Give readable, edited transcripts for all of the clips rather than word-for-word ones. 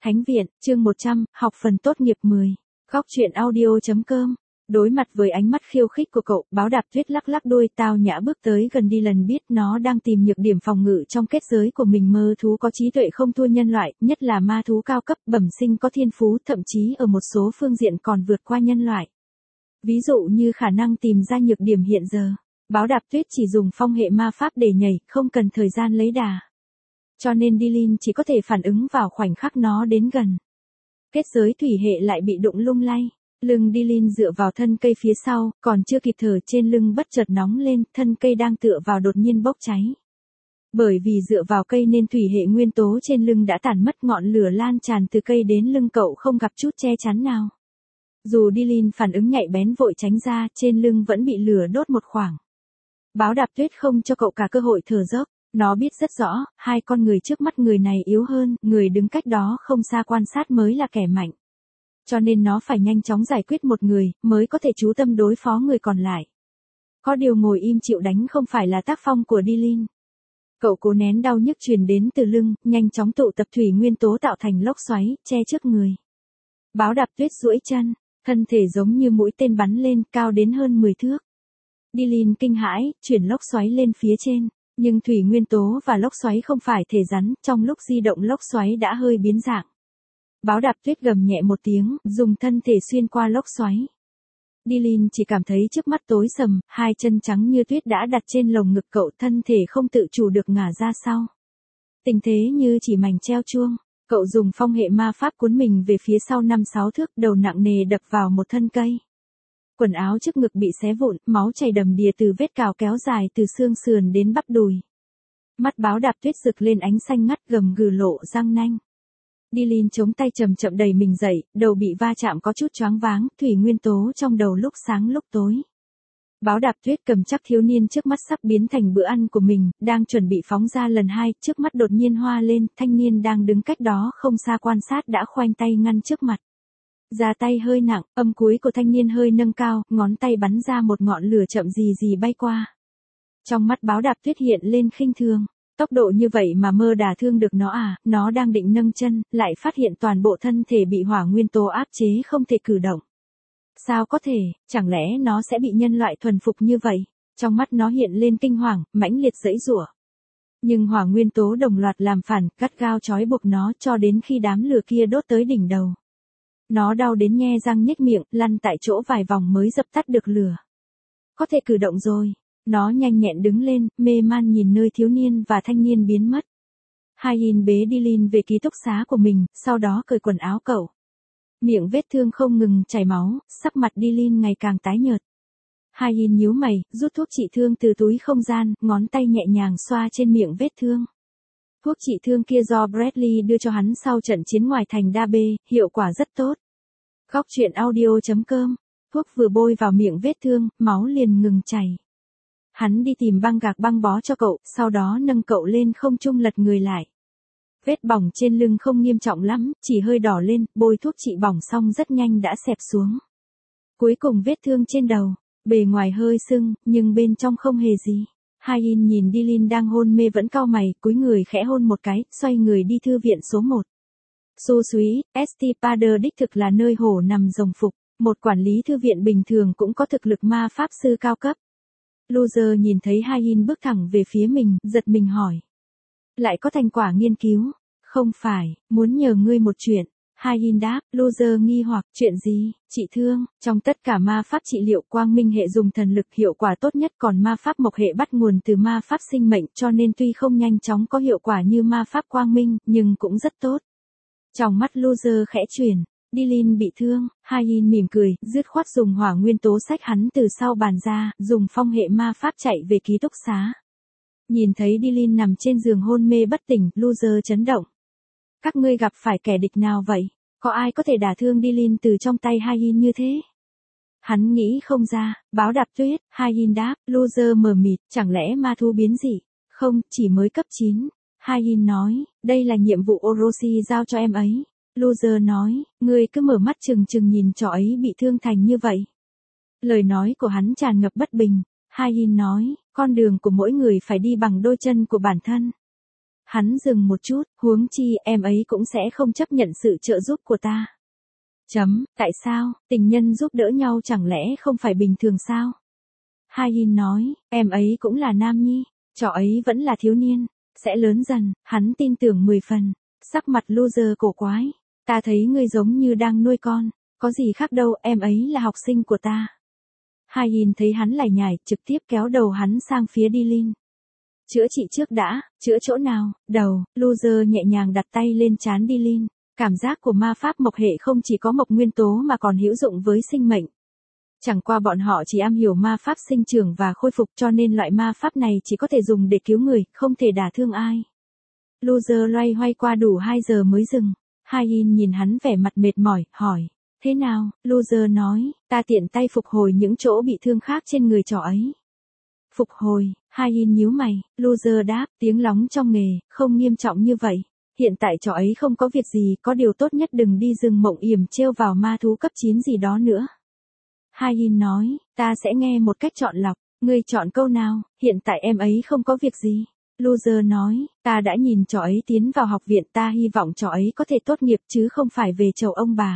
Thánh viện, chương 100, học phần tốt nghiệp 10. Góc truyện audio.com. Đối mặt với ánh mắt khiêu khích của cậu, báo đạp tuyết lắc lắc đuôi tao nhã bước tới gần đi lần biết nó đang tìm nhược điểm phòng ngự trong kết giới của mình. Mơ thú có trí tuệ không thua nhân loại, nhất là ma thú cao cấp bẩm sinh có thiên phú, thậm chí ở một số phương diện còn vượt qua nhân loại. Ví dụ như khả năng tìm ra nhược điểm hiện giờ. Báo đạp tuyết chỉ dùng phong hệ ma pháp để nhảy, không cần thời gian lấy đà. Cho nên Dylan chỉ có thể phản ứng vào khoảnh khắc nó đến gần. Kết giới thủy hệ lại bị đụng lung lay. Lưng Dylan dựa vào thân cây phía sau, còn chưa kịp thở trên lưng bất chợt nóng lên, thân cây đang tựa vào đột nhiên bốc cháy. Bởi vì dựa vào cây nên thủy hệ nguyên tố trên lưng đã tản mất, ngọn lửa lan tràn từ cây đến lưng cậu không gặp chút che chắn nào. Dù Dylan phản ứng nhạy bén vội tránh ra, trên lưng vẫn bị lửa đốt một khoảng. Báo đạp tuyết không cho cậu cả cơ hội thở dốc. Nó biết rất rõ, hai con người trước mắt, người này yếu hơn, người đứng cách đó không xa quan sát mới là kẻ mạnh. Cho nên nó phải nhanh chóng giải quyết một người, mới có thể chú tâm đối phó người còn lại. Có điều ngồi im chịu đánh không phải là tác phong của Dylan. Cậu cố nén đau nhức truyền đến từ lưng, nhanh chóng tụ tập thủy nguyên tố tạo thành lốc xoáy, che trước người. Báo đạp tuyết duỗi chân, thân thể giống như mũi tên bắn lên, cao đến hơn 10 thước. Dylan kinh hãi, chuyển lốc xoáy lên phía trên. Nhưng thủy nguyên tố và lốc xoáy không phải thể rắn, trong lúc di động lốc xoáy đã hơi biến dạng. Báo đạp tuyết gầm nhẹ một tiếng, dùng thân thể xuyên qua lốc xoáy. Dylan chỉ cảm thấy trước mắt tối sầm, hai chân trắng như tuyết đã đặt trên lồng ngực cậu, thân thể không tự chủ được ngả ra sau. Tình thế như chỉ mảnh treo chuông, cậu dùng phong hệ ma pháp cuốn mình về phía sau 5-6 thước, đầu nặng nề đập vào một thân cây. Quần áo trước ngực bị xé vụn, máu chảy đầm đìa từ vết cào kéo dài từ xương sườn đến bắp đùi. Mắt báo đạp tuyết rực lên ánh xanh ngắt, gầm gừ lộ răng nanh. Dylan chống tay chậm chậm đẩy mình dậy, đầu bị va chạm có chút choáng váng, thủy nguyên tố trong đầu lúc sáng lúc tối. Báo đạp tuyết cầm chắc thiếu niên trước mắt sắp biến thành bữa ăn của mình, đang chuẩn bị phóng ra lần hai, trước mắt đột nhiên hoa lên, thanh niên đang đứng cách đó không xa quan sát đã khoanh tay ngăn trước mặt. Ra tay hơi nặng, âm cuối của thanh niên hơi nâng cao, ngón tay bắn ra một ngọn lửa chậm gì bay qua. Trong mắt báo đạp tuyết hiện lên khinh thường. Tốc độ như vậy mà mơ đả thương được nó à? Nó đang định nâng chân, lại phát hiện toàn bộ thân thể bị hỏa nguyên tố áp chế không thể cử động. Sao có thể, chẳng lẽ nó sẽ bị nhân loại thuần phục như vậy? Trong mắt nó hiện lên kinh hoàng, mãnh liệt giãy giụa. Nhưng hỏa nguyên tố đồng loạt làm phản, gắt gao trói buộc nó cho đến khi đám lửa kia đốt tới đỉnh đầu. Nó đau đến nhe răng nhếch miệng, lăn tại chỗ vài vòng mới dập tắt được lửa. Có thể cử động rồi. Nó nhanh nhẹn đứng lên, mê man nhìn nơi thiếu niên và thanh niên biến mất. Hayin bế Dylan về ký túc xá của mình, sau đó cởi quần áo cậu. Miệng vết thương không ngừng chảy máu, sắc mặt Dylan ngày càng tái nhợt. Hayin nhíu mày, rút thuốc trị thương từ túi không gian, ngón tay nhẹ nhàng xoa trên miệng vết thương. Thuốc trị thương kia do Bradley đưa cho hắn sau trận chiến ngoài thành Dabe, hiệu quả rất tốt. Góc truyện audio.com. Thuốc vừa bôi vào miệng vết thương, máu liền ngừng chảy. Hắn đi tìm băng gạc băng bó cho cậu, sau đó nâng cậu lên không trung lật người lại. Vết bỏng trên lưng không nghiêm trọng lắm, chỉ hơi đỏ lên, bôi thuốc trị bỏng xong rất nhanh đã xẹp xuống. Cuối cùng vết thương trên đầu, bề ngoài hơi sưng, nhưng bên trong không hề gì. Hayin nhìn Dylan đang hôn mê vẫn cau mày, cúi người khẽ hôn một cái, xoay người đi thư viện số 1. Su Suý, St. Pader đích thực là nơi hổ nằm rồng phục, một quản lý thư viện bình thường cũng có thực lực ma pháp sư cao cấp. Loser nhìn thấy Hayin bước thẳng về phía mình, giật mình hỏi. Lại có thành quả nghiên cứu? Không phải, muốn nhờ ngươi một chuyện. Hayin đáp, Loser nghi hoặc, chuyện gì? Trị thương, trong tất cả ma pháp trị liệu quang minh hệ dùng thần lực hiệu quả tốt nhất, còn ma pháp mộc hệ bắt nguồn từ ma pháp sinh mệnh, cho nên tuy không nhanh chóng có hiệu quả như ma pháp quang minh, nhưng cũng rất tốt. Trong mắt Loser khẽ chuyển. Dylan bị thương, Hayin mỉm cười, dứt khoát dùng hỏa nguyên tố xách hắn từ sau bàn ra, dùng phong hệ ma pháp chạy về ký túc xá. Nhìn thấy Dylan nằm trên giường hôn mê bất tỉnh, Loser chấn động. Các ngươi gặp phải kẻ địch nào vậy? Có ai có thể đả thương Dylan từ trong tay Hayin như thế? Hắn nghĩ không ra, báo đạp tuyết, Hayin đáp, Loser mờ mịt, chẳng lẽ ma thú biến dị? Không, chỉ mới cấp 9. Hayin nói, đây là nhiệm vụ Orochi giao cho em ấy. Loser nói, ngươi cứ mở mắt trừng trừng nhìn trò ấy bị thương thành như vậy. Lời nói của hắn tràn ngập bất bình. Hayin nói, con đường của mỗi người phải đi bằng đôi chân của bản thân. Hắn dừng một chút, huống chi em ấy cũng sẽ không chấp nhận sự trợ giúp của ta. Tại sao, tình nhân giúp đỡ nhau chẳng lẽ không phải bình thường sao? Hayin nói, em ấy cũng là nam nhi, trò ấy vẫn là thiếu niên, sẽ lớn dần, hắn tin tưởng 10 phần. Sắc mặt loser cổ quái, ta thấy ngươi giống như đang nuôi con, có gì khác đâu, em ấy là học sinh của ta. Hayin thấy hắn lải nhải, trực tiếp kéo đầu hắn sang phía Dilin. Chữa trị trước đã, chữa chỗ nào, đầu, loser nhẹ nhàng đặt tay lên trán Dilin. Cảm giác của ma pháp mộc hệ không chỉ có mộc nguyên tố mà còn hữu dụng với sinh mệnh. Chẳng qua bọn họ chỉ am hiểu ma pháp sinh trưởng và khôi phục cho nên loại ma pháp này chỉ có thể dùng để cứu người, không thể đả thương ai. Loser loay hoay qua đủ 2 giờ mới dừng. Hayin nhìn hắn vẻ mặt mệt mỏi, hỏi. Thế nào? Loser nói, ta tiện tay phục hồi những chỗ bị thương khác trên người trò ấy. Phục hồi, Hayin nhíu mày, loser đáp, tiếng lóng trong nghề, không nghiêm trọng như vậy. Hiện tại trò ấy không có việc gì, có điều tốt nhất đừng đi rừng mộng yểm trêu vào ma thú cấp 9 gì đó nữa. Hayin nói, ta sẽ nghe một cách chọn lọc, ngươi chọn câu nào, hiện tại em ấy không có việc gì. Loser nói, ta đã nhìn trò ấy tiến vào học viện, ta hy vọng trò ấy có thể tốt nghiệp chứ không phải về chầu ông bà.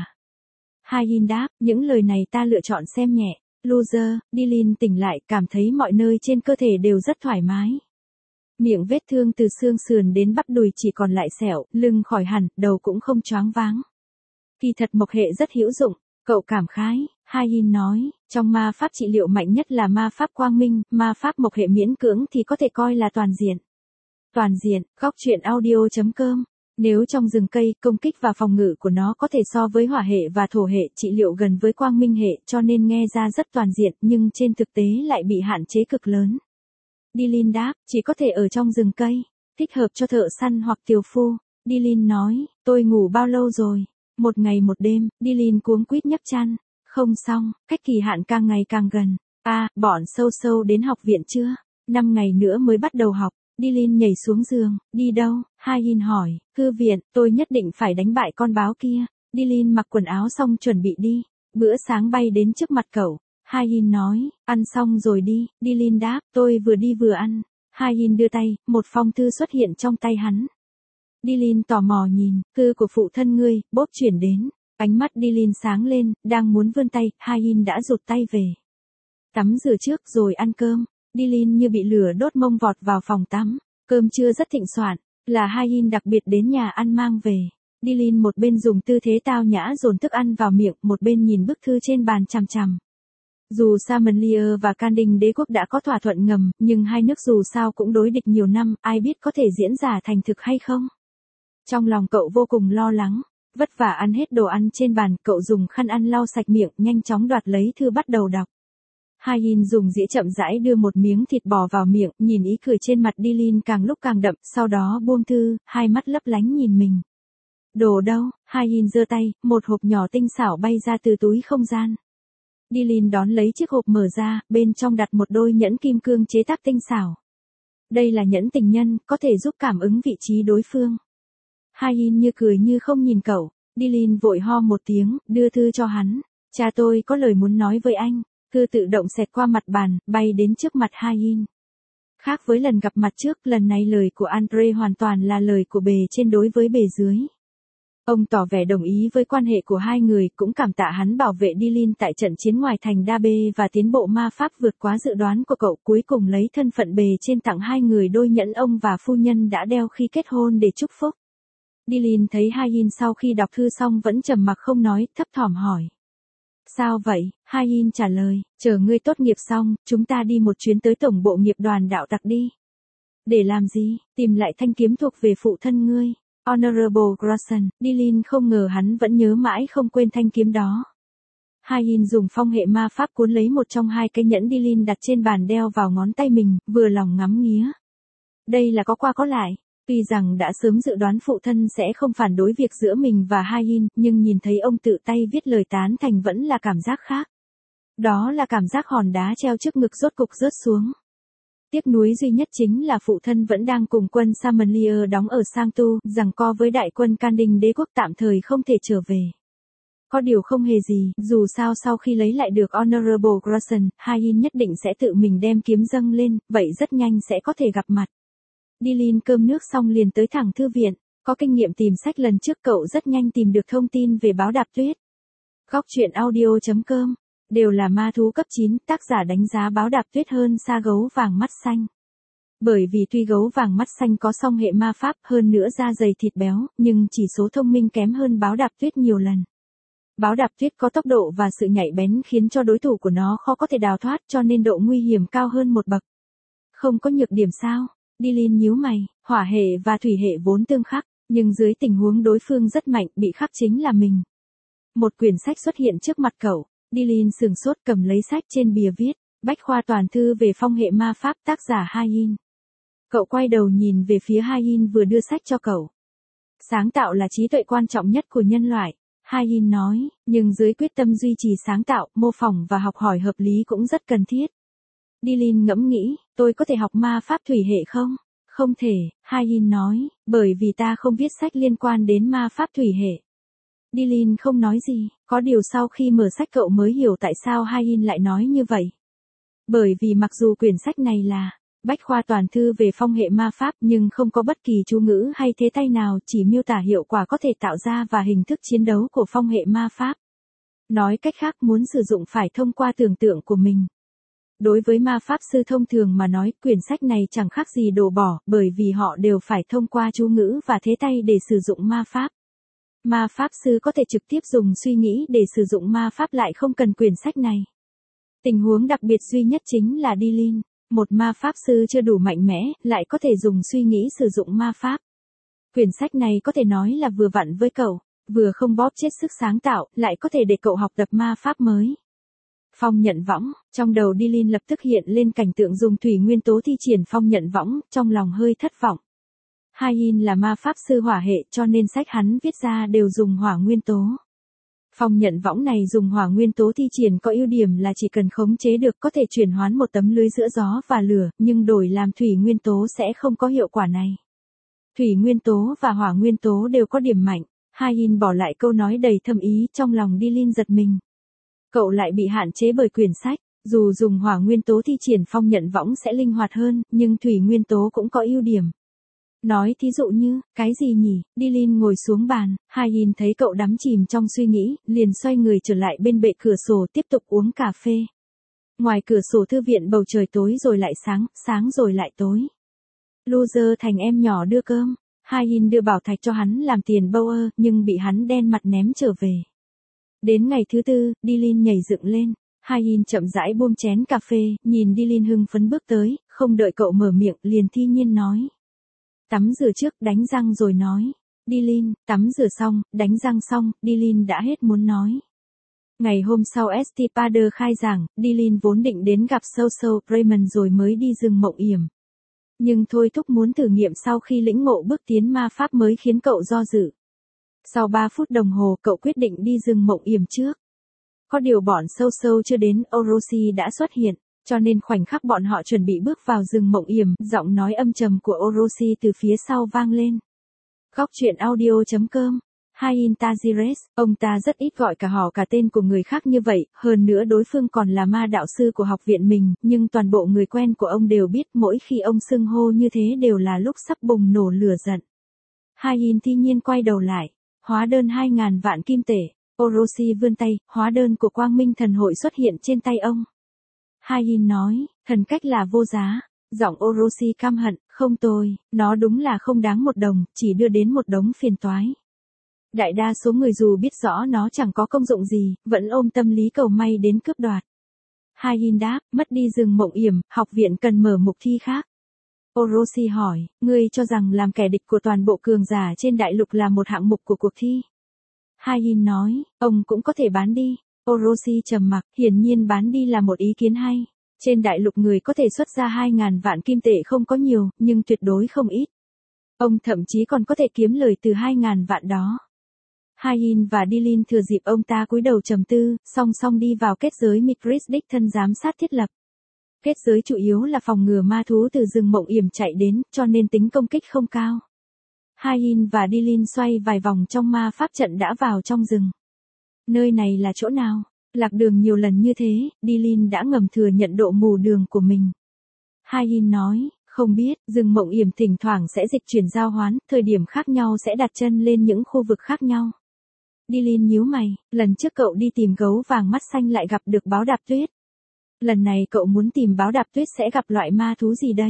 Hayin đáp, những lời này ta lựa chọn xem nhẹ. Loser, Dilin tỉnh lại, cảm thấy mọi nơi trên cơ thể đều rất thoải mái. Miệng vết thương từ xương sườn đến bắp đùi chỉ còn lại sẹo, lưng khỏi hẳn, đầu cũng không choáng váng. Kỳ thật mộc hệ rất hữu dụng, cậu cảm khái. Hayin nói, trong ma pháp trị liệu mạnh nhất là ma pháp quang minh, ma pháp mộc hệ miễn cưỡng thì có thể coi là toàn diện. Toàn diện, góc truyện audio.com. Nếu trong rừng cây, công kích và phòng ngự của nó có thể so với hỏa hệ và thổ hệ, trị liệu gần với quang minh hệ cho nên nghe ra rất toàn diện nhưng trên thực tế lại bị hạn chế cực lớn. Dilin đáp, chỉ có thể ở trong rừng cây, thích hợp cho thợ săn hoặc tiều phu. Dilin nói, tôi ngủ bao lâu rồi? 1 ngày 1 đêm, Dilin cuống quýt nhấp chăn. Không xong, cách kỳ hạn càng ngày càng gần. Bọn sâu đến học viện chưa? 5 ngày nữa mới bắt đầu học. Dilin nhảy xuống giường, đi đâu? Hayin hỏi, thư viện, tôi nhất định phải đánh bại con báo kia. Dilin mặc quần áo xong chuẩn bị đi. Bữa sáng bay đến trước mặt cậu. Hayin nói, ăn xong rồi đi. Dilin đáp, tôi vừa đi vừa ăn. Hayin đưa tay, một phong thư xuất hiện trong tay hắn. Dilin tò mò nhìn, thư của phụ thân ngươi, bốp chuyển đến. Ánh mắt Dilin sáng lên, đang muốn vươn tay, Hayin đã rụt tay về. Tắm rửa trước rồi ăn cơm. Dilin như bị lửa đốt mông vọt vào phòng tắm. Cơm trưa rất thịnh soạn, là Hayin đặc biệt đến nhà ăn mang về. Dilin một bên dùng tư thế tao nhã dồn thức ăn vào miệng, một bên nhìn bức thư trên bàn chằm chằm. Dù Samanlier và Kanding đế quốc đã có thỏa thuận ngầm, nhưng hai nước dù sao cũng đối địch nhiều năm, ai biết có thể diễn ra thành thực hay không. Trong lòng cậu vô cùng lo lắng, vất vả ăn hết đồ ăn trên bàn, cậu dùng khăn ăn lau sạch miệng, nhanh chóng đoạt lấy thư bắt đầu đọc. Hayin dùng dĩa chậm rãi đưa một miếng thịt bò vào miệng, nhìn ý cười trên mặt Dilin càng lúc càng đậm, sau đó buông thư, hai mắt lấp lánh nhìn mình. Đồ đâu? Hayin giơ tay, một hộp nhỏ tinh xảo bay ra từ túi không gian. Dilin đón lấy chiếc hộp mở ra, bên trong đặt một đôi nhẫn kim cương chế tác tinh xảo. Đây là nhẫn tình nhân, có thể giúp cảm ứng vị trí đối phương. Hayin như cười như không nhìn cậu. Dilin vội ho một tiếng, đưa thư cho hắn. Cha tôi có lời muốn nói với anh. Thư tự động xẹt qua mặt bàn, bay đến trước mặt Hayin. Khác với lần gặp mặt trước, lần này lời của Andre hoàn toàn là lời của bề trên đối với bề dưới. Ông tỏ vẻ đồng ý với quan hệ của hai người, cũng cảm tạ hắn bảo vệ Dilin tại trận chiến ngoài thành Dabe và tiến bộ ma pháp vượt quá dự đoán của cậu, cuối cùng lấy thân phận bề trên tặng hai người đôi nhẫn ông và phu nhân đã đeo khi kết hôn để chúc phúc. Dilin thấy Hayin sau khi đọc thư xong vẫn trầm mặc không nói, thấp thỏm hỏi. Sao vậy? Hayin trả lời, chờ ngươi tốt nghiệp xong, chúng ta đi một chuyến tới tổng bộ nghiệp đoàn đạo tặc đi. Để làm gì? Tìm lại thanh kiếm thuộc về phụ thân ngươi. Honorable Grayson. Dilin không ngờ hắn vẫn nhớ mãi không quên thanh kiếm đó. Hayin dùng phong hệ ma pháp cuốn lấy một trong hai cái nhẫn Dilin đặt trên bàn đeo vào ngón tay mình, vừa lòng ngắm nghía. Đây là có qua có lại. Tuy rằng đã sớm dự đoán phụ thân sẽ không phản đối việc giữa mình và Hayin, nhưng nhìn thấy ông tự tay viết lời tán thành vẫn là cảm giác khác. Đó là cảm giác hòn đá treo trước ngực rốt cục rớt xuống. Tiếc nuối duy nhất chính là phụ thân vẫn đang cùng quân Samanlier đóng ở Sanctu, giằng co với đại quân Kanding đế quốc tạm thời không thể trở về. Có điều không hề gì, dù sao sau khi lấy lại được Honorable Grayson, Hayin nhất định sẽ tự mình đem kiếm dâng lên, vậy rất nhanh sẽ có thể gặp mặt. Dylan cơm nước xong liền tới thẳng thư viện, có kinh nghiệm tìm sách lần trước cậu rất nhanh tìm được thông tin về báo đạp tuyết. Góc truyện audio.com, đều là ma thú cấp 9, tác giả đánh giá báo đạp tuyết hơn xa gấu vàng mắt xanh. Bởi vì tuy gấu vàng mắt xanh có song hệ ma pháp hơn nữa da dày thịt béo, nhưng chỉ số thông minh kém hơn báo đạp tuyết nhiều lần. Báo đạp tuyết có tốc độ và sự nhạy bén khiến cho đối thủ của nó khó có thể đào thoát, cho nên độ nguy hiểm cao hơn một bậc. Không có nhược điểm sao? Dylan nhíu mày, hỏa hệ và thủy hệ vốn tương khắc, nhưng dưới tình huống đối phương rất mạnh, bị khắc chính là mình. Một quyển sách xuất hiện trước mặt cậu, Dylan sửng sốt cầm lấy sách, trên bìa viết, Bách khoa toàn thư về phong hệ ma pháp, tác giả Hayin. Cậu quay đầu nhìn về phía Hayin vừa đưa sách cho cậu. Sáng tạo là trí tuệ quan trọng nhất của nhân loại, Hayin nói, nhưng dưới quyết tâm duy trì sáng tạo, mô phỏng và học hỏi hợp lý cũng rất cần thiết. Dylan ngẫm nghĩ, tôi có thể học ma pháp thủy hệ không? Không thể, Hayin nói, bởi vì ta không viết sách liên quan đến ma pháp thủy hệ. Dylan không nói gì, có điều sau khi mở sách cậu mới hiểu tại sao Hayin lại nói như vậy. Bởi vì mặc dù quyển sách này là Bách khoa toàn thư về phong hệ ma pháp nhưng không có bất kỳ chú ngữ hay thế tay nào, chỉ miêu tả hiệu quả có thể tạo ra và hình thức chiến đấu của phong hệ ma pháp. Nói cách khác, muốn sử dụng phải thông qua tưởng tượng của mình. Đối với ma pháp sư thông thường mà nói, quyển sách này chẳng khác gì đồ bỏ, bởi vì họ đều phải thông qua chú ngữ và thế tay để sử dụng ma pháp. Ma pháp sư có thể trực tiếp dùng suy nghĩ để sử dụng ma pháp, lại không cần quyển sách này. Tình huống đặc biệt duy nhất chính là Dylan, một ma pháp sư chưa đủ mạnh mẽ, lại có thể dùng suy nghĩ sử dụng ma pháp. Quyển sách này có thể nói là vừa vặn với cậu, vừa không bóp chết sức sáng tạo, lại có thể để cậu học tập ma pháp mới. Phong nhận võng, trong đầu Dylan lập tức hiện lên cảnh tượng dùng thủy nguyên tố thi triển phong nhận võng, trong lòng hơi thất vọng. Hayin là ma pháp sư hỏa hệ, cho nên sách hắn viết ra đều dùng hỏa nguyên tố. Phong nhận võng này dùng hỏa nguyên tố thi triển có ưu điểm là chỉ cần khống chế được có thể chuyển hoán một tấm lưới giữa gió và lửa, nhưng đổi làm thủy nguyên tố sẽ không có hiệu quả này. Thủy nguyên tố và hỏa nguyên tố đều có điểm mạnh. Hayin bỏ lại câu nói đầy thâm ý, trong lòng Dylan giật mình. Cậu lại bị hạn chế bởi quyển sách, dù dùng hỏa nguyên tố thi triển phong nhận võng sẽ linh hoạt hơn, nhưng thủy nguyên tố cũng có ưu điểm. Nói thí dụ như, cái gì nhỉ? Dylan ngồi xuống bàn, Hayin thấy cậu đắm chìm trong suy nghĩ, liền xoay người trở lại bên bệ cửa sổ tiếp tục uống cà phê. Ngoài cửa sổ thư viện bầu trời tối rồi lại sáng, sáng rồi lại tối. Loser thành em nhỏ đưa cơm, Hayin đưa bảo thạch cho hắn làm tiền Bauer, nhưng bị hắn đen mặt ném trở về. Đến ngày thứ tư, Dylan nhảy dựng lên, Hayin chậm rãi buông chén cà phê, nhìn Dylan hưng phấn bước tới, không đợi cậu mở miệng, liền thi nhiên nói. Tắm rửa trước, đánh răng rồi nói. Dylan, tắm rửa xong, đánh răng xong, Dylan đã hết muốn nói. Ngày hôm sau St. Pader khai giảng, Dylan vốn định đến gặp Sâu Raymond rồi mới đi rừng Mộng Yểm. Nhưng thôi thúc muốn thử nghiệm sau khi lĩnh ngộ bước tiến ma pháp mới khiến cậu do dự. Sau 3 phút đồng hồ cậu quyết định đi rừng Mộng Yểm trước. Có điều bọn Sâu chưa đến, Orochi đã xuất hiện, cho nên khoảnh khắc bọn họ chuẩn bị bước vào rừng Mộng Yểm, giọng nói âm trầm của Orochi từ phía sau vang lên. Góc truyện audio.com, Hayin Tajires, ông ta rất ít gọi cả họ cả tên của người khác như vậy, hơn nữa đối phương còn là ma đạo sư của học viện mình, nhưng toàn bộ người quen của ông đều biết mỗi khi ông xưng hô như thế đều là lúc sắp bùng nổ lửa giận. Hayin thi nhiên quay đầu lại, hóa đơn 2.000 vạn kim tệ, Orochi vươn tay, hóa đơn của Quang Minh Thần Hội xuất hiện trên tay ông. Hayin nói, thần cách là vô giá. Giọng Orochi căm hận, không tôi, nó đúng là không đáng một đồng, chỉ đưa đến một đống phiền toái. Đại đa số người dù biết rõ nó chẳng có công dụng gì, vẫn ôm tâm lý cầu may đến cướp đoạt. Hayin đáp, mất đi rừng Mộng Yểm, học viện cần mở mục thi khác. Orochi hỏi, ngươi cho rằng làm kẻ địch của toàn bộ cường giả trên đại lục là một hạng mục của cuộc thi? Hayin nói, ông cũng có thể bán đi. Orochi trầm mặc, hiển nhiên bán đi là một ý kiến hay. Trên đại lục người có thể xuất ra 2.000 vạn kim tệ không có nhiều, nhưng tuyệt đối không ít. Ông thậm chí còn có thể kiếm lời từ 2.000 vạn đó. Hayin và Dylan thừa dịp ông ta cúi đầu trầm tư, song song đi vào kết giới Mithras đích thân giám sát thiết lập. Kết giới chủ yếu là phòng ngừa ma thú từ rừng Mộng Yểm chạy đến, cho nên tính công kích không cao. Hayin và Dylan xoay vài vòng trong ma pháp trận đã vào trong rừng. Nơi này là chỗ nào? Lạc đường nhiều lần như thế, Dylan đã ngầm thừa nhận độ mù đường của mình. Hayin nói, Không biết, rừng Mộng Yểm thỉnh thoảng sẽ dịch chuyển giao hoán, thời điểm khác nhau sẽ đặt chân lên những khu vực khác nhau. Dylan nhíu mày, lần trước cậu đi tìm gấu vàng mắt xanh lại gặp được báo đạp tuyết. Lần này cậu muốn tìm báo đạp tuyết sẽ gặp loại ma thú gì đây?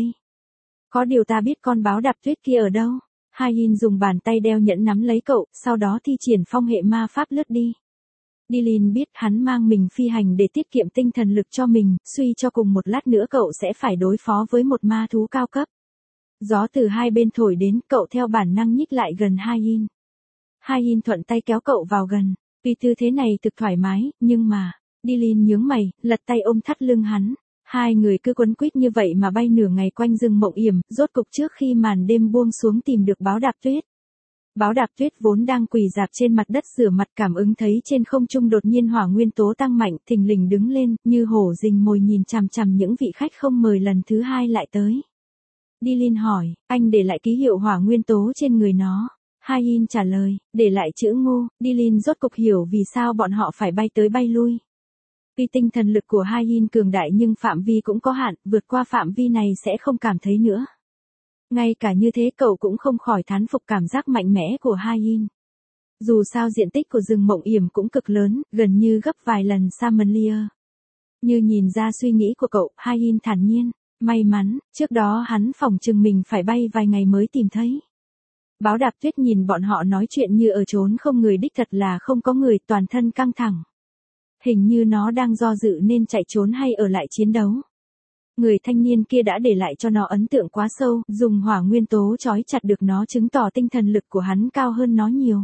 Có điều ta biết con báo đạp tuyết kia ở đâu. Hai-in dùng bàn tay đeo nhẫn nắm lấy cậu, sau đó thi triển phong hệ ma pháp lướt đi. Dylan biết hắn mang mình phi hành để tiết kiệm tinh thần lực cho mình, suy cho cùng một lát nữa cậu sẽ phải đối phó với một ma thú cao cấp. Gió từ hai bên thổi đến, cậu theo bản năng nhích lại gần Hai-in. Hai-in thuận tay kéo cậu vào gần, vì tư thế này thực thoải mái, nhưng mà, Dylan nhướng mày, lật tay ôm thắt lưng hắn. Hai người cứ quấn quýt như vậy mà bay nửa ngày quanh rừng Mộng Yểm, rốt cục trước khi màn đêm buông xuống tìm được báo đạp tuyết. Báo đạp tuyết vốn đang quỳ rạp trên mặt đất rửa mặt cảm ứng thấy trên không trung đột nhiên hỏa nguyên tố tăng mạnh, thình lình đứng lên, như hổ rình mồi nhìn chằm chằm những vị khách không mời lần thứ hai lại tới. Dylan hỏi, anh để lại ký hiệu hỏa nguyên tố trên người nó. Hai-in trả lời, để lại chữ ngu. Dylan rốt cục hiểu vì sao bọn họ phải bay tới bay lui. Vì tinh thần lực của Hai-in cường đại nhưng phạm vi cũng có hạn, vượt qua phạm vi này sẽ không cảm thấy nữa. Ngay cả như thế cậu cũng không khỏi thán phục cảm giác mạnh mẽ của Hai-in. Dù sao diện tích của rừng Mộng Yểm cũng cực lớn, gần như gấp vài lần Samanlier. Như nhìn ra suy nghĩ của cậu, Hai-in thản nhiên, may mắn, trước đó hắn phỏng chừng mình phải bay vài ngày mới tìm thấy. Báo đạp tuyết nhìn bọn họ nói chuyện như ở chốn không người đích thật là không có người, toàn thân căng thẳng. Hình như nó đang do dự nên chạy trốn hay ở lại chiến đấu. Người thanh niên kia đã để lại cho nó ấn tượng quá sâu, dùng hỏa nguyên tố trói chặt được nó chứng tỏ tinh thần lực của hắn cao hơn nó nhiều.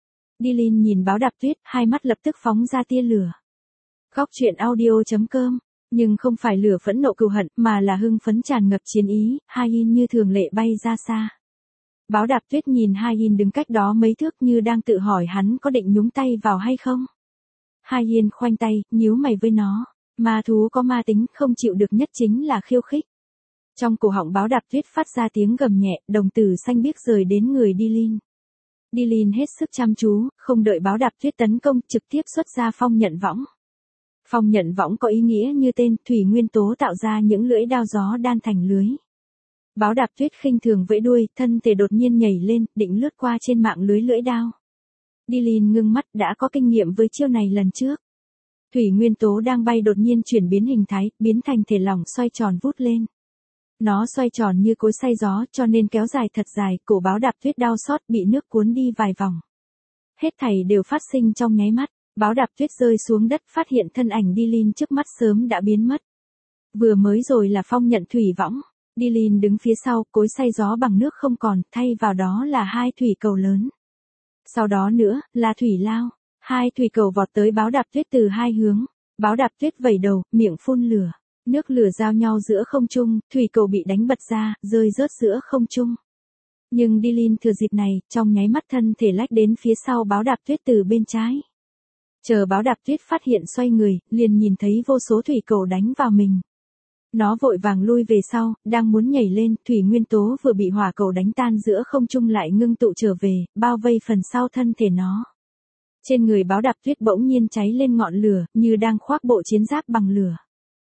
Dylan nhìn báo đạp tuyết, hai mắt lập tức phóng ra tia lửa. Góc truyện audio.com, nhưng không phải lửa phẫn nộ cừu hận mà là hưng phấn tràn ngập chiến ý, Hai-in như thường lệ bay ra xa. Báo đạp tuyết nhìn Hai-in đứng cách đó mấy thước như đang tự hỏi hắn có định nhúng tay vào hay không. Hai-in khoanh tay, nhíu mày với nó. Ma thú có ma tính, không chịu được nhất chính là khiêu khích. Trong cổ họng báo đạp tuyết phát ra tiếng gầm nhẹ, đồng tử xanh biếc rời đến người Dylan. Dylan hết sức chăm chú, không đợi báo đạp tuyết tấn công, trực tiếp xuất ra phong nhận võng. Phong nhận võng có ý nghĩa như tên, thủy nguyên tố tạo ra những lưỡi đao gió đan thành lưới. Báo đạp tuyết khinh thường vẫy đuôi, thân thể đột nhiên nhảy lên, định lướt qua trên mạng lưới lưỡi đao. Dylan ngưng mắt, đã có kinh nghiệm với chiêu này lần trước. Thủy nguyên tố đang bay đột nhiên chuyển biến hình thái, biến thành thể lỏng xoay tròn vút lên. Nó xoay tròn như cối xay gió cho nên kéo dài thật dài, cổ báo đạp tuyết đau xót bị nước cuốn đi vài vòng. Hết thảy đều phát sinh trong nháy mắt, báo đạp tuyết rơi xuống đất phát hiện thân ảnh Dylan trước mắt sớm đã biến mất. Vừa mới rồi là phong nhận thủy võng, Dylan đứng phía sau, cối xay gió bằng nước không còn, thay vào đó là hai thủy cầu lớn. Sau đó nữa, là thủy lao. Hai thủy cầu vọt tới báo đạp tuyết từ hai hướng. Báo đạp tuyết vẩy đầu, miệng phun lửa. Nước lửa giao nhau giữa không trung, thủy cầu bị đánh bật ra, rơi rớt giữa không trung. Nhưng Dylan thừa dịp này, trong nháy mắt thân thể lách đến phía sau báo đạp tuyết từ bên trái. Chờ báo đạp tuyết phát hiện xoay người, liền nhìn thấy vô số thủy cầu đánh vào mình. Nó vội vàng lui về sau, đang muốn nhảy lên, thủy nguyên tố vừa bị hỏa cầu đánh tan giữa không trung lại ngưng tụ trở về, bao vây phần sau thân thể nó. Trên người báo đạp tuyết bỗng nhiên cháy lên ngọn lửa, như đang khoác bộ chiến giáp bằng lửa.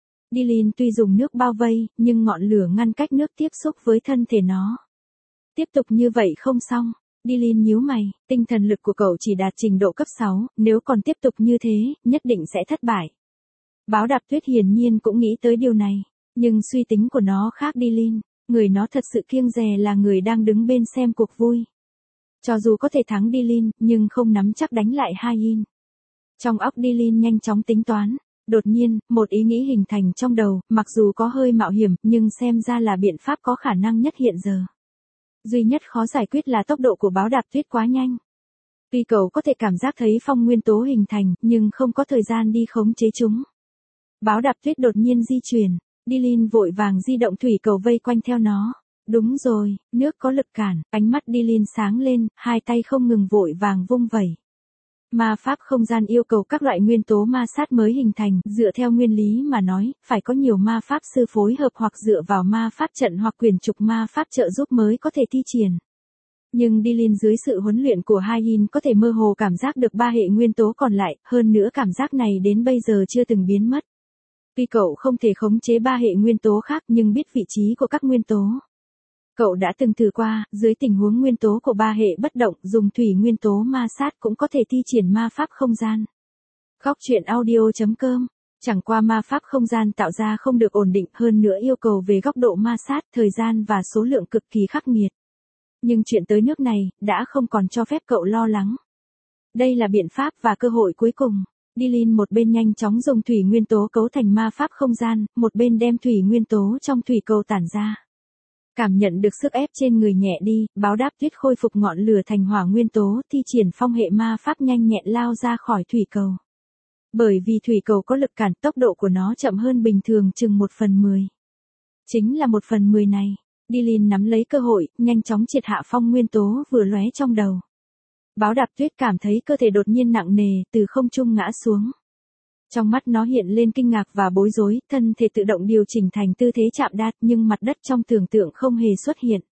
Dylan tuy dùng nước bao vây, nhưng ngọn lửa ngăn cách nước tiếp xúc với thân thể nó. Tiếp tục như vậy không xong. Dylan nhíu mày, tinh thần lực của cậu chỉ đạt trình độ cấp 6, nếu còn tiếp tục như thế, nhất định sẽ thất bại. Báo đạp tuyết hiển nhiên cũng nghĩ tới điều này, nhưng suy tính của nó khác Dylan, người nó thật sự kiêng dè là người đang đứng bên xem cuộc vui. Cho dù có thể thắng Dylan, nhưng không nắm chắc đánh lại Hai-in. Trong óc Dylan nhanh chóng tính toán, đột nhiên, một ý nghĩ hình thành trong đầu, mặc dù có hơi mạo hiểm, nhưng xem ra là biện pháp có khả năng nhất hiện giờ. Duy nhất khó giải quyết là tốc độ của báo đạp tuyết quá nhanh. Tuy cậu có thể cảm giác thấy phong nguyên tố hình thành, nhưng không có thời gian đi khống chế chúng. Báo đạp tuyết đột nhiên di chuyển, Dylan vội vàng di động thủy cầu vây quanh theo nó. Đúng rồi, nước có lực cản, ánh mắt Dylan sáng lên, hai tay không ngừng vội vàng vung vẩy. Ma pháp không gian yêu cầu các loại nguyên tố ma sát mới hình thành, dựa theo nguyên lý mà nói, phải có nhiều ma pháp sư phối hợp hoặc dựa vào ma pháp trận hoặc quyển trục ma pháp trợ giúp mới có thể thi triển. Nhưng Dylan dưới sự huấn luyện của Hai-in có thể mơ hồ cảm giác được ba hệ nguyên tố còn lại, hơn nữa cảm giác này đến bây giờ chưa từng biến mất. Tuy cậu không thể khống chế ba hệ nguyên tố khác nhưng biết vị trí của các nguyên tố. Cậu đã từng thử qua, dưới tình huống nguyên tố của ba hệ bất động, dùng thủy nguyên tố ma sát cũng có thể thi triển ma pháp không gian. Góc truyện audio.com. Chẳng qua ma pháp không gian tạo ra không được ổn định, hơn nữa yêu cầu về góc độ ma sát, thời gian và số lượng cực kỳ khắc nghiệt. Nhưng chuyện tới nước này, đã không còn cho phép cậu lo lắng. Đây là biện pháp và cơ hội cuối cùng. Dylan một bên nhanh chóng dùng thủy nguyên tố cấu thành ma pháp không gian, một bên đem thủy nguyên tố trong thủy cầu tản ra. Cảm nhận được sức ép trên người nhẹ đi, báo đáp tuyết khôi phục ngọn lửa thành hỏa nguyên tố, thi triển phong hệ ma pháp nhanh nhẹn lao ra khỏi thủy cầu. Bởi vì thủy cầu có lực cản, tốc độ của nó chậm hơn bình thường chừng 1/10. Chính là 1/10 này, Dylan nắm lấy cơ hội, nhanh chóng triệt hạ phong nguyên tố vừa lóe trong đầu. Báo đạp tuyết cảm thấy cơ thể đột nhiên nặng nề, từ không trung ngã xuống. Trong mắt nó hiện lên kinh ngạc và bối rối, thân thể tự động điều chỉnh thành tư thế chạm đát, nhưng mặt đất trong tưởng tượng không hề xuất hiện.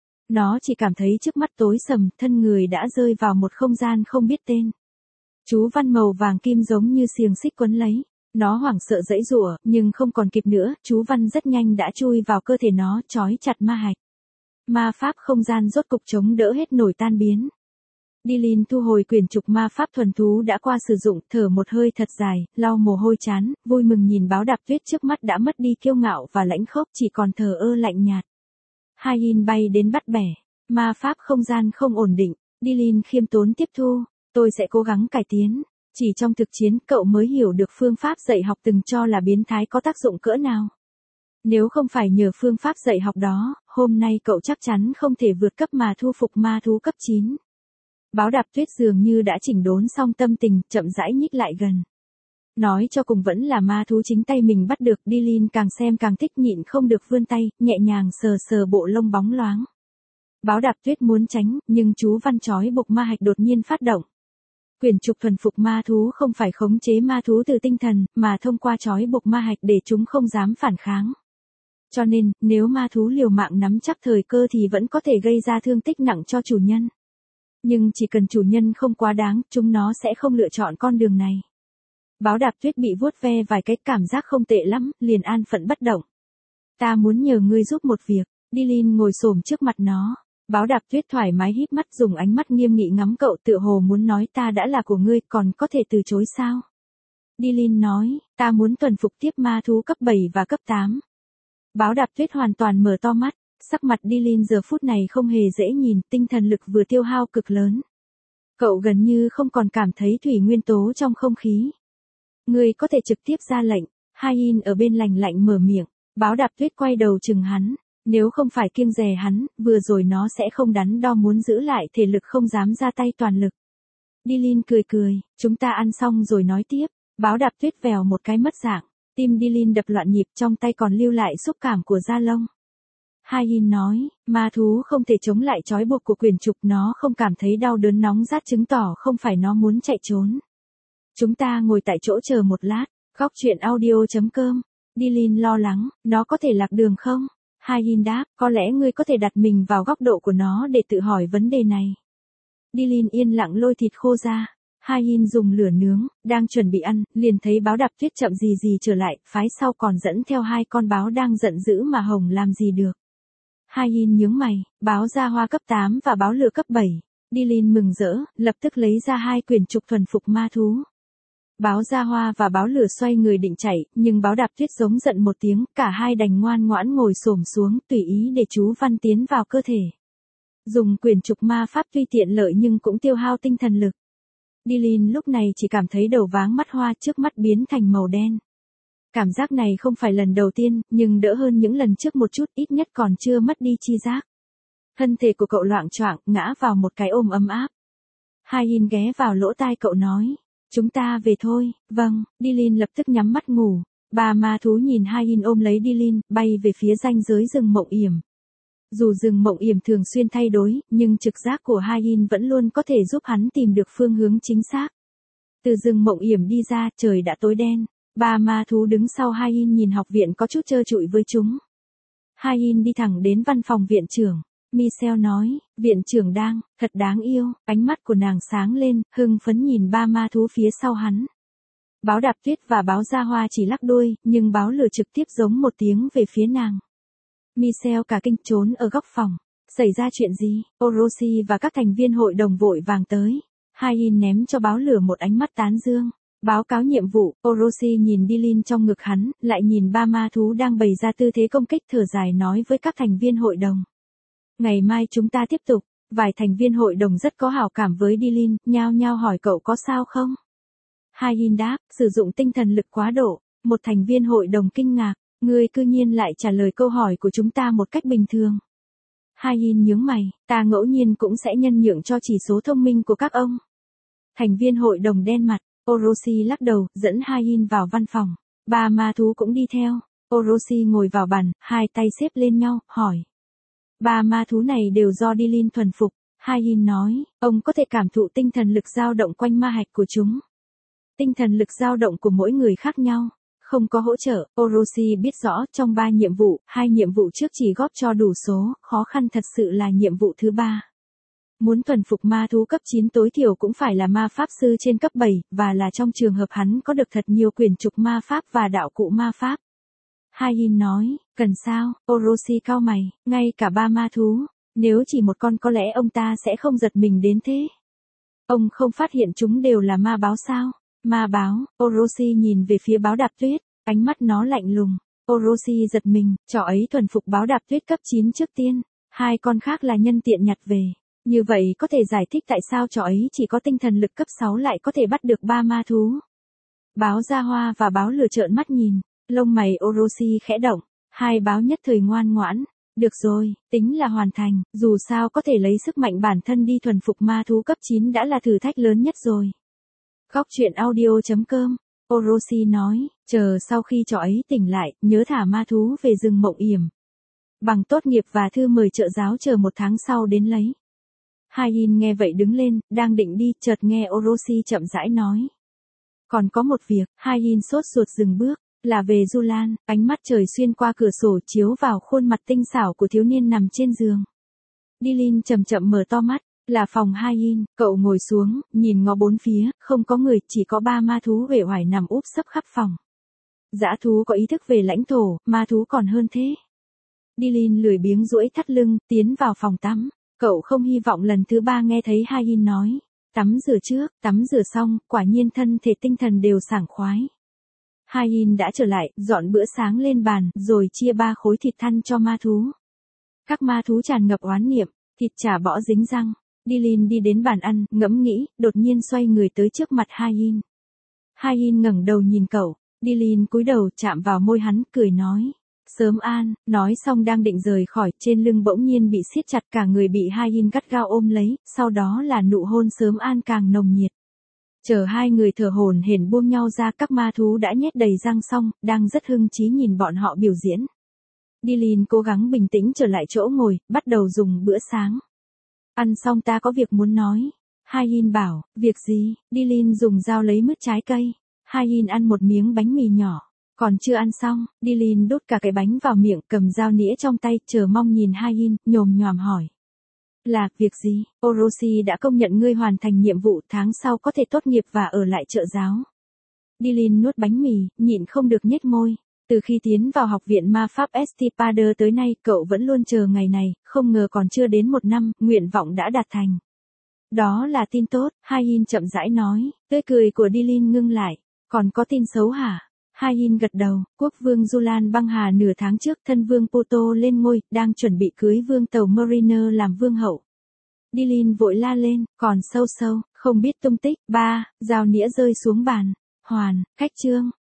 Nó chỉ cảm thấy trước mắt tối sầm, thân người đã rơi vào một không gian không biết tên. Chú văn màu vàng kim giống như xiềng xích quấn lấy. Nó hoảng sợ giãy giụa, nhưng không còn kịp nữa, chú văn rất nhanh đã chui vào cơ thể nó, trói chặt ma hạch. Ma pháp không gian rốt cục chống đỡ hết nổi tan biến. Dylan thu hồi quyển trục ma pháp thuần thú đã qua sử dụng, thở một hơi thật dài, lau mồ hôi chán, vui mừng nhìn báo đạp tuyết trước mắt đã mất đi kiêu ngạo và lãnh khốc, chỉ còn thờ ơ lạnh nhạt. Hai bay đến bắt bẻ, ma pháp không gian không ổn định, Dylan khiêm tốn tiếp thu, tôi sẽ cố gắng cải tiến. Chỉ trong thực chiến cậu mới hiểu được phương pháp dạy học từng cho là biến thái có tác dụng cỡ nào. Nếu không phải nhờ phương pháp dạy học đó, hôm nay cậu chắc chắn không thể vượt cấp mà thu phục ma thú cấp 9. Báo đạp tuyết dường như đã chỉnh đốn xong tâm tình, chậm rãi nhích lại gần. Nói cho cùng vẫn là ma thú chính tay mình bắt được, Dylan càng xem càng thích, nhịn không được vươn tay, nhẹ nhàng sờ sờ bộ lông bóng loáng. Báo đạp tuyết muốn tránh, nhưng chú văn trói buộc ma hạch đột nhiên phát động. Quyển trục thuần phục ma thú không phải khống chế ma thú từ tinh thần, mà thông qua trói buộc ma hạch để chúng không dám phản kháng. Cho nên, nếu ma thú liều mạng nắm chắc thời cơ thì vẫn có thể gây ra thương tích nặng cho chủ nhân. Nhưng chỉ cần chủ nhân không quá đáng, chúng nó sẽ không lựa chọn con đường này. Báo đạp tuyết bị vuốt ve vài cái, cảm giác không tệ lắm, liền an phận bất động. Ta muốn nhờ ngươi giúp một việc. Dylan ngồi xổm trước mặt nó. Báo đạp tuyết thoải mái híp mắt, dùng ánh mắt nghiêm nghị ngắm cậu, tựa hồ muốn nói ta đã là của ngươi, còn có thể từ chối sao? Dylan nói, ta muốn thuần phục tiếp ma thú cấp 7 và cấp 8. Báo đạp tuyết hoàn toàn mở to mắt, sắc mặt Dylan giờ phút này không hề dễ nhìn, tinh thần lực vừa tiêu hao cực lớn. Cậu gần như không còn cảm thấy thủy nguyên tố trong không khí. Ngươi có thể trực tiếp ra lệnh, Hai ở bên lạnh lạnh mở miệng, báo đạp tuyết quay đầu chừng hắn. Nếu không phải kiêng dè hắn, vừa rồi nó sẽ không đắn đo muốn giữ lại thể lực, không dám ra tay toàn lực. Dylan cười cười, chúng ta ăn xong rồi nói tiếp. Báo đạp tuyết vèo một cái mất dạng, tim Dylan đập loạn nhịp, trong tay còn lưu lại xúc cảm của da lông. Hai nói, ma thú không thể chống lại trói buộc của quyển trục, nó không cảm thấy đau đớn nóng rát, chứng tỏ không phải nó muốn chạy trốn. Chúng ta ngồi tại chỗ chờ một lát. Góc truyện audio.com. Dylan lo lắng, nó có thể lạc đường không? Hai đáp, có lẽ ngươi có thể đặt mình vào góc độ của nó để tự hỏi vấn đề này. Dylan yên lặng lôi thịt khô ra. Hai dùng lửa nướng, đang chuẩn bị ăn, liền thấy báo đạp tuyết chậm gì gì trở lại, phái sau còn dẫn theo 2 con báo đang giận dữ mà hồng làm gì được. Hai nhướng mày, báo gia hoa cấp 8 và báo lửa cấp 7. Dylan mừng rỡ, lập tức lấy ra 2 quyển trục thuần phục ma thú. Báo gia hoa và báo lửa xoay người định chạy, nhưng báo đạp tuyết giống giận một tiếng, cả hai đành ngoan ngoãn ngồi xổm xuống, tùy ý để chú văn tiến vào cơ thể. Dùng quyển trục ma pháp tuy tiện lợi nhưng cũng tiêu hao tinh thần lực. Dylan lúc này chỉ cảm thấy đầu váng mắt hoa, trước mắt biến thành màu đen. Cảm giác này không phải lần đầu tiên, nhưng đỡ hơn những lần trước một chút, ít nhất còn chưa mất đi chi giác. Thân thể của cậu loạng choạng, ngã vào một cái ôm ấm áp. Hai ghé vào lỗ tai cậu nói. Chúng ta về thôi. Vâng, Dylan lập tức nhắm mắt ngủ. Bà ma thú nhìn Hai ôm lấy Dylan, bay về phía ranh giới rừng mộng yểm. Dù rừng mộng yểm thường xuyên thay đổi, nhưng trực giác của Hai vẫn luôn có thể giúp hắn tìm được phương hướng chính xác. Từ rừng mộng yểm đi ra, trời đã tối đen. Bà ma thú đứng sau Hai nhìn học viện có chút trơ trụi với chúng. Hai đi thẳng đến văn phòng viện trưởng. Michelle nói, viện trưởng đang, thật đáng yêu, ánh mắt của nàng sáng lên, hưng phấn nhìn ba ma thú phía sau hắn. Báo đạp tuyết và báo gia hoa chỉ lắc đuôi, nhưng báo lửa trực tiếp giống một tiếng về phía nàng. Michelle cả kinh trốn ở góc phòng. Xảy ra chuyện gì? Orochi và các thành viên hội đồng vội vàng tới. Hai-in ném cho báo lửa một ánh mắt tán dương. Báo cáo nhiệm vụ, Orochi nhìn Dilin trong ngực hắn, lại nhìn ba ma thú đang bày ra tư thế công kích, thở dài nói với các thành viên hội đồng. Ngày mai chúng ta tiếp tục. Vài thành viên hội đồng rất có hảo cảm với Dilin, nhao nhao hỏi cậu có sao không? Hai-in đáp, sử dụng tinh thần lực quá độ. Một thành viên hội đồng kinh ngạc, ngươi cư nhiên lại trả lời câu hỏi của chúng ta một cách bình thường. Hai-in nhướng mày, ta ngẫu nhiên cũng sẽ nhân nhượng cho chỉ số thông minh của các ông. Thành viên hội đồng đen mặt, Orochi lắc đầu, dẫn Hai-in vào văn phòng. Ba ma thú cũng đi theo. Orochi ngồi vào bàn, hai tay xếp lên nhau, hỏi. Ba ma thú này đều do Dilin thuần phục. Hai-in nói, ông có thể cảm thụ tinh thần lực dao động quanh ma hạch của chúng. Tinh thần lực dao động của mỗi người khác nhau. Không có hỗ trợ, Orochi biết rõ trong 3 nhiệm vụ, 2 nhiệm vụ trước chỉ góp cho đủ số, khó khăn thật sự là nhiệm vụ thứ 3. Muốn thuần phục ma thú cấp 9 tối thiểu cũng phải là ma pháp sư trên cấp 7, và là trong trường hợp hắn có được thật nhiều quyển trục ma pháp và đạo cụ ma pháp. Hai-in nói, cần sao? Orochi cau mày, ngay cả 3 ma thú, nếu chỉ một con có lẽ ông ta sẽ không giật mình đến thế. Ông không phát hiện chúng đều là ma báo sao? Ma báo, Orochi nhìn về phía báo đạp tuyết, ánh mắt nó lạnh lùng. Orochi giật mình, chó ấy thuần phục báo đạp tuyết cấp 9 trước tiên, 2 con khác là nhân tiện nhặt về. Như vậy có thể giải thích tại sao chó ấy chỉ có tinh thần lực cấp 6 lại có thể bắt được 3 ma thú. Báo Gia Hoa và báo lửa trợn mắt nhìn, lông mày Orochi khẽ động, 2 báo nhất thời ngoan ngoãn. Được rồi, tính là hoàn thành, dù sao có thể lấy sức mạnh bản thân đi thuần phục ma thú cấp 9 đã là thử thách lớn nhất rồi. Góc truyện audio.com, Orochi nói, chờ sau khi chó ấy tỉnh lại, nhớ thả ma thú về rừng Mộng Yểm. Bằng tốt nghiệp và thư mời trợ giáo chờ 1 tháng sau đến lấy. Hai-in nghe vậy đứng lên, đang định đi, chợt nghe Orochi chậm rãi nói. Còn có một việc, Hai-in sốt ruột dừng bước, là về Julan, ánh mắt trời xuyên qua cửa sổ chiếu vào khuôn mặt tinh xảo của thiếu niên nằm trên giường. Dilin chậm chậm mở to mắt, là phòng Hai-in, cậu ngồi xuống, nhìn ngó bốn phía, không có người, chỉ có 3 ma thú uể oải nằm úp sấp khắp phòng. Dã thú có ý thức về lãnh thổ, ma thú còn hơn thế. Dilin lười biếng duỗi thắt lưng, tiến vào phòng tắm. Cậu không hy vọng lần thứ 3 nghe thấy Hai-in nói. Tắm rửa trước, tắm rửa xong, quả nhiên thân thể tinh thần đều sảng khoái. Hai-in đã trở lại, dọn bữa sáng lên bàn, rồi chia 3 khối thịt thăn cho ma thú. Các ma thú tràn ngập oán niệm, thịt chả bõ dính răng. Dilin đi đến bàn ăn, ngẫm nghĩ, đột nhiên xoay người tới trước mặt Hai-in. Hai-in ngẩng đầu nhìn cậu, Dilin cúi đầu chạm vào môi hắn, cười nói. Sớm an, nói xong đang định rời khỏi, trên lưng bỗng nhiên bị siết chặt, cả người bị Hai-in gắt gao ôm lấy, sau đó là nụ hôn sớm an càng nồng nhiệt. Chờ hai người thở hổn hển buông nhau ra, các ma thú đã nhét đầy răng xong, đang rất hưng chí nhìn bọn họ biểu diễn. Dilin cố gắng bình tĩnh trở lại chỗ ngồi, bắt đầu dùng bữa sáng. Ăn xong ta có việc muốn nói. Hai-in bảo, việc gì? Dilin dùng dao lấy mứt trái cây. Hai-in ăn một miếng bánh mì nhỏ. Còn chưa ăn xong, Dilin đút cả cái bánh vào miệng, cầm dao nĩa trong tay, chờ mong nhìn Hai-in, nhồm nhòm hỏi. Là, việc gì? Orochi đã công nhận ngươi hoàn thành nhiệm vụ, tháng sau có thể tốt nghiệp và ở lại trợ giáo. Dilin nuốt bánh mì, nhịn không được nhếch môi. Từ khi tiến vào học viện ma pháp Estipader tới nay, cậu vẫn luôn chờ ngày này, không ngờ còn chưa đến 1 năm, nguyện vọng đã đạt thành. Đó là tin tốt, Hai-in chậm rãi nói, tươi cười của Dilin ngưng lại. Còn có tin xấu hả? Hai-in gật đầu, quốc vương Julan băng hà nửa tháng trước, thân vương Poto lên ngôi, đang chuẩn bị cưới vương tàu Mariner làm vương hậu. Dilin vội la lên, còn sâu, không biết tung tích. 3, dao nĩa rơi xuống bàn. Hoàn, khách trương.